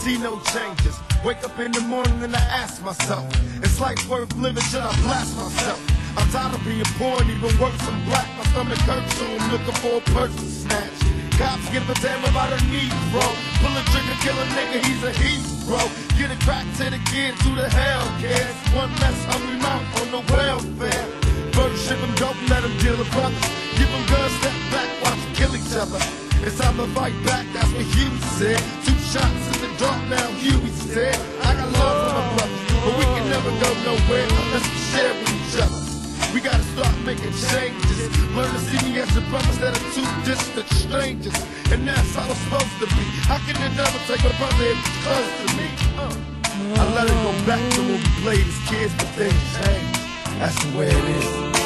see no changes. Wake up in the morning and I ask myself, is life worth living? Should I blast myself? I'm tired of being poor and even worse, I'm black. My stomach hurts, so I'm looking for a purse to snatch. Cops give a damn about a Negro. Pull a trigger, kill a nigga, he's a hero. Get it crack to the kids, who the hell cares? One less hungry mouth on the welfare. First ship them dope, let them deal with brothers. Give them guns, step back, watch them kill each other. It's time to fight back, that's what Huey said. 2 shots in the dark, now Huey's dead. I got love for my brothers, but we can never go nowhere unless we share with each other. We gotta start making changes. Learn to see me as the brothers that are 2 distant strangers. And that's how it's supposed to be. How can the devil take a brother if he's close to me? I let it go back to when we played as kids, but things change. That's the way it is.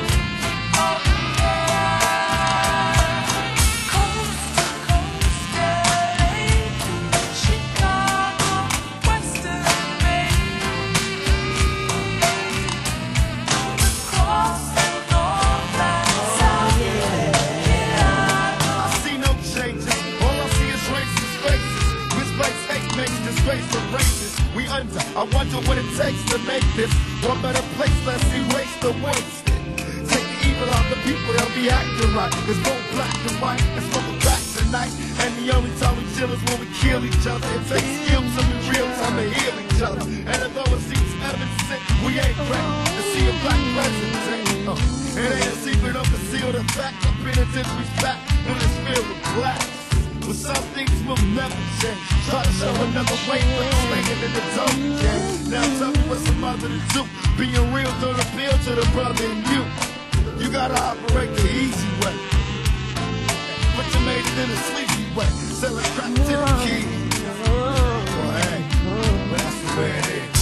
I wonder what it takes to make this one better place. Let's erase the wasted. Take the evil out the people, they'll be acting right. It's both black and white, and smoking back tonight. And the only time we chill is when we kill each other. It takes skills and real time to heal each other. And although it seems evident, we ain't ready to see a black president. It ain't a secret or conceal the fact the penitentiary's back when it's filled with blacks. But some things will never change. Try to show another way, but slinging in the dope game. Now tell me what's a mother to do. Being real don't appeal to the brother in you. You gotta operate the easy way, but you made it in a sleazy way. Selling crap to the kids. Well, hey, but that's the way it is.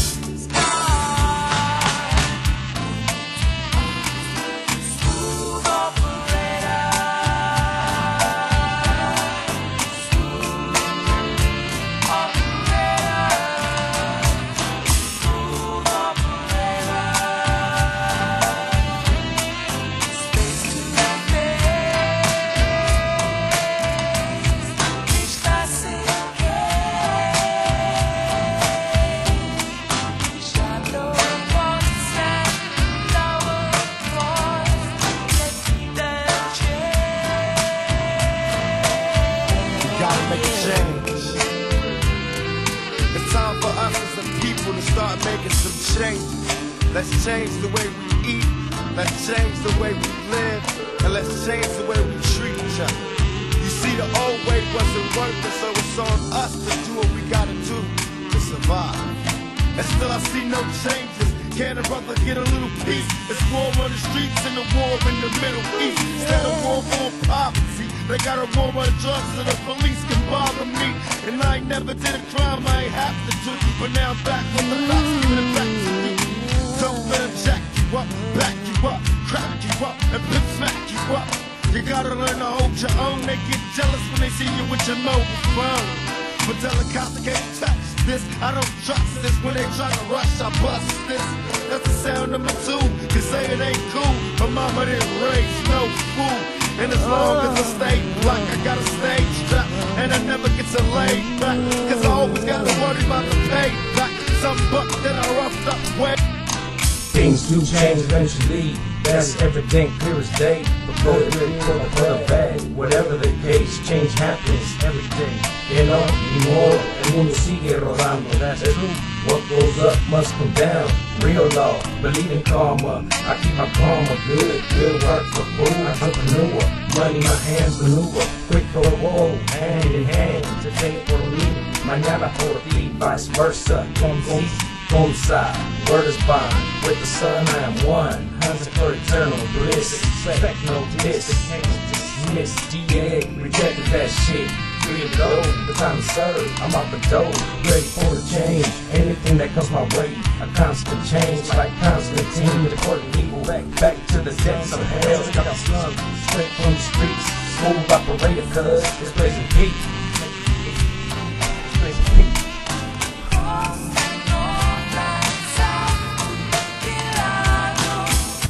It's time for us as a people to start making some changes. Let's change the way we eat, let's change the way we live, and let's change the way we treat each other. You see, the old way wasn't working, so it's on us to do what we gotta do to survive. And still I see no changes. Can a brother get a little peace? It's war on the streets and the war in the Middle East. Instead of war on poverty, they got a war on drugs so the police can bother me. And I ain't never did a crime I ain't have to do, but now I'm back on the facts, giving it back to me. Don't let them jack you up, back you up, crack you up, and pimp smack you up. You gotta learn to hold your own. They get jealous when they see you with your mobile phone. But tell the cops they can't touch this. I don't trust this. When they try to rush, I bust this. That's the sound of my tune. Can say it ain't cool, but mama didn't raise no fool. And as long as I stay black, I got a stage strap, and I never get to lay back, cause I always gotta worry about the payback. Some buck that I roughed up way. Things do change eventually, that's everything clear as day. But for the good, for the bad, whatever the case, change happens every day. You know, anymore, el mundo sigue rodando, that's true. What goes up must come down, real law, believe in karma. I keep my karma good work for food, entrepreneur. Money my hands maneuver, quick for a wall, hand in hand. Today for me, mañana for thee, vice versa. Homicide, word is bond. With the sun I am one. Hunting for eternal bliss. Expect no dismiss. DA rejected that shit. Free to go, the time to serve. I'm out the door, ready for the change. Anything that comes my way, a constant change. Like Constantine, deporting evil back to the depths of hell. Got the slums straight from the streets. Smooth operator, cuz it's blazing heat.